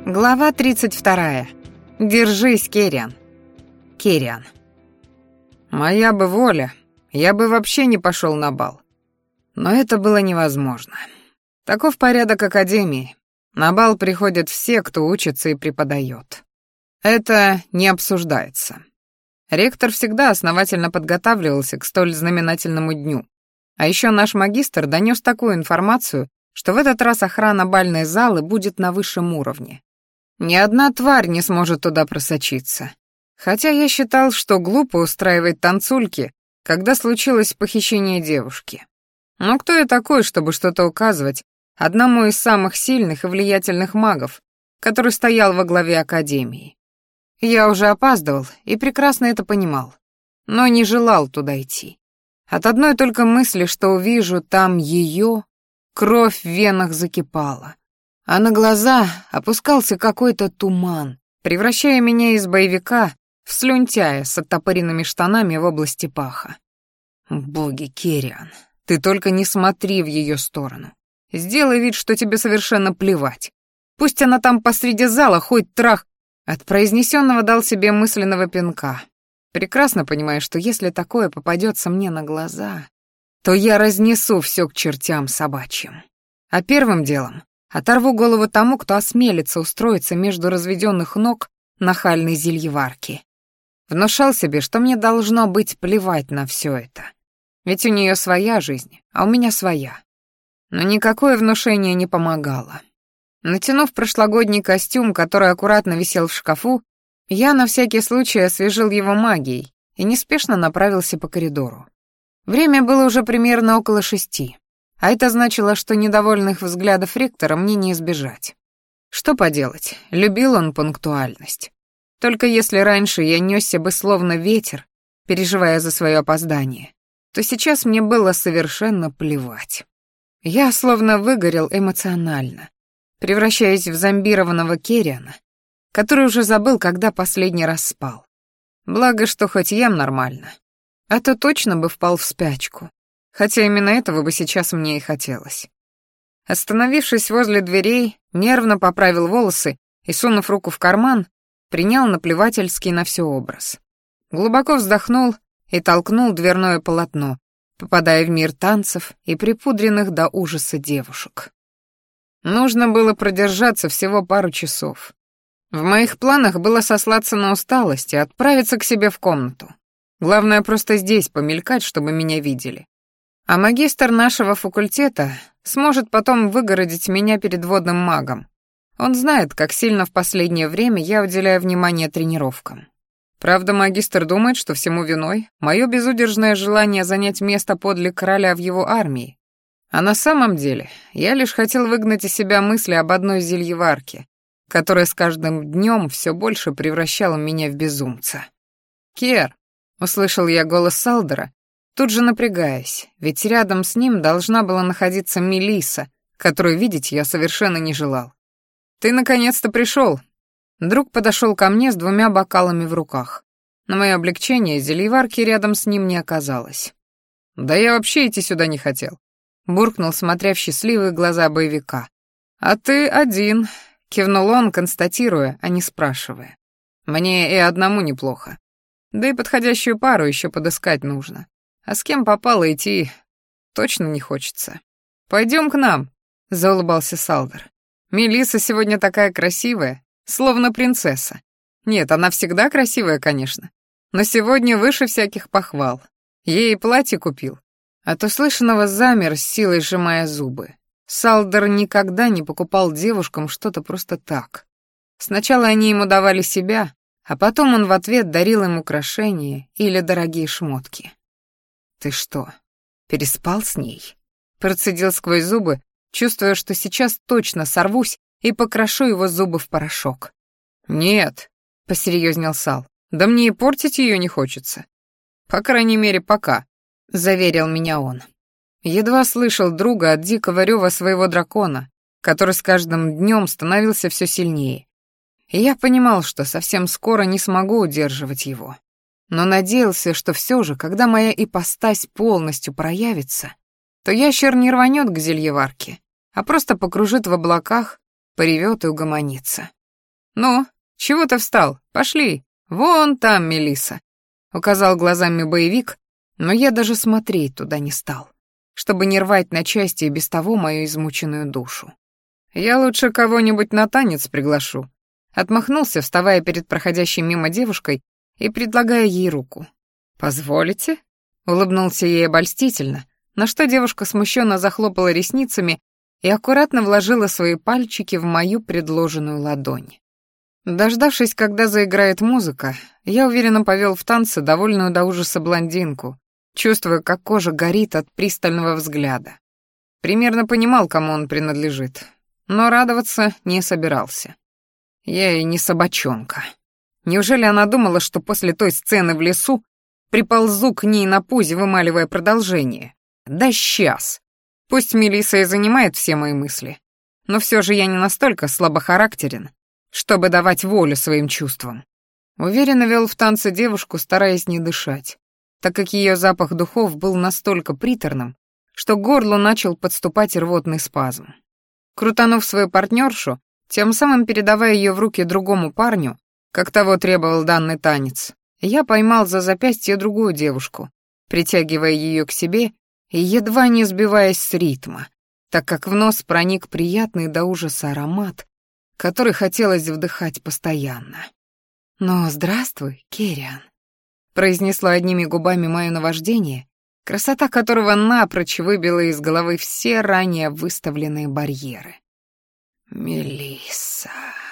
Глава 32. Держись, Керриан. Керриан. Моя бы воля, я бы вообще не пошел на бал. Но это было невозможно. Таков порядок академии. На бал приходят все, кто учится и преподает. Это не обсуждается. Ректор всегда основательно подготавливался к столь знаменательному дню. А еще наш магистр донес такую информацию, что в этот раз охрана бальной залы будет на высшем уровне. Ни одна тварь не сможет туда просочиться. Хотя я считал, что глупо устраивать танцульки, когда случилось похищение девушки. Но кто я такой, чтобы что-то указывать одному из самых сильных и влиятельных магов, который стоял во главе академии? Я уже опаздывал и прекрасно это понимал, но не желал туда идти. От одной только мысли, что увижу там ее, кровь в венах закипала. А на глаза опускался какой-то туман, превращая меня из боевика в слюнтяя с оттопыренными штанами в области паха. Боги, Керриан, ты только не смотри в ее сторону. Сделай вид, что тебе совершенно плевать. Пусть она там посреди зала хоть трах. От произнесенного дал себе мысленного пинка. Прекрасно понимая, что если такое попадется мне на глаза, то я разнесу все к чертям собачьим. А первым делом оторву голову тому, кто осмелится устроиться между разведенных ног нахальной зельеварки. Внушал себе, что мне должно быть плевать на все это. Ведь у нее своя жизнь, а у меня своя. Но никакое внушение не помогало. Натянув прошлогодний костюм, который аккуратно висел в шкафу, я на всякий случай освежил его магией и неспешно направился по коридору. Время было уже примерно около 6. А это значило, что недовольных взглядов ректора мне не избежать. Что поделать, любил он пунктуальность. Только если раньше я нёсся бы словно ветер, переживая за своё опоздание, то сейчас мне было совершенно плевать. Я словно выгорел эмоционально, превращаясь в зомбированного Керриана, который уже забыл, когда последний раз спал. Благо, что хоть ем нормально, а то точно бы впал в спячку. Хотя именно этого бы сейчас мне и хотелось. Остановившись возле дверей, нервно поправил волосы и, сунув руку в карман, принял наплевательский на все образ. Глубоко вздохнул и толкнул дверное полотно, попадая в мир танцев и припудренных до ужаса девушек. Нужно было продержаться всего пару часов. В моих планах было сослаться на усталость и отправиться к себе в комнату. Главное просто здесь помелькать, чтобы меня видели. А магистр нашего факультета сможет потом выгородить меня перед водным магом. Он знает, как сильно в последнее время я уделяю внимание тренировкам. Правда, магистр думает, что всему виной мое безудержное желание занять место подле короля в его армии. А на самом деле я лишь хотел выгнать из себя мысли об одной зельеварке, которая с каждым днем все больше превращала меня в безумца. «Кер!» — услышал я голос Салдера, тут же напрягаясь, ведь рядом с ним должна была находиться Мелисса, которую видеть я совершенно не желал. «Ты наконец-то пришел!» Друг подошел ко мне с 2 бокалами в руках. На мое облегчение зельеварки рядом с ним не оказалось. «Да я вообще идти сюда не хотел», — буркнул, смотря в счастливые глаза боевика. «А ты один», — кивнул он, констатируя, а не спрашивая. «Мне и одному неплохо. Да и подходящую пару еще подыскать нужно. А с кем попало идти точно не хочется. Пойдем к нам», — заулыбался Салдер. «Мелисса сегодня такая красивая, словно принцесса. Нет, она всегда красивая, конечно, но сегодня выше всяких похвал. Ей платье купил». От услышанного замер, с силой сжимая зубы. Салдер никогда не покупал девушкам что-то просто так. Сначала они ему давали себя, а потом он в ответ дарил им украшения или дорогие шмотки. «Ты что, переспал с ней?» Процедил сквозь зубы, чувствуя, что сейчас точно сорвусь и покрошу его зубы в порошок. «Нет», — посерьезнел Сал, — «да мне и портить ее не хочется. По крайней мере, пока», — заверил меня он. Едва слышал друга от дикого рева своего дракона, который с каждым днем становился все сильнее. И я понимал, что совсем скоро не смогу удерживать его. Но надеялся, что все же, когда моя ипостась полностью проявится, то ящер не рванет к зельеварке, а просто покружит в облаках, поревет и угомонится. «Ну, чего ты встал? Пошли! Вон там Мелисса!» — указал глазами боевик, но я даже смотреть туда не стал, чтобы не рвать на части и без того мою измученную душу. «Я лучше кого-нибудь на танец приглашу», — отмахнулся, вставая перед проходящей мимо девушкой и предлагая ей руку. «Позволите?» — улыбнулся ей обольстительно, на что девушка смущенно захлопала ресницами и аккуратно вложила свои пальчики в мою предложенную ладонь. Дождавшись, когда заиграет музыка, я уверенно повел в танце довольную до ужаса блондинку, чувствуя, как кожа горит от пристального взгляда. Примерно понимал, кому он принадлежит, но радоваться не собирался. Я и не собачонка. Неужели она думала, что после той сцены в лесу приползу к ней на пузе, вымаливая продолжение? Да сейчас. Пусть Мелисса и занимает все мои мысли, но все же я не настолько слабохарактерен, чтобы давать волю своим чувствам. Уверенно вел в танце девушку, стараясь не дышать, так как ее запах духов был настолько приторным, что к горлу начал подступать рвотный спазм. Крутанув свою партнершу, тем самым передавая ее в руки другому парню, как того требовал данный танец, я поймал за запястье другую девушку, притягивая ее к себе и едва не сбиваясь с ритма, так как в нос проник приятный до ужаса аромат, который хотелось вдыхать постоянно. «Ну, здравствуй, Кириан», — произнесла одними губами мое наваждение, красота которого напрочь выбила из головы все ранее выставленные барьеры. «Мелисса...»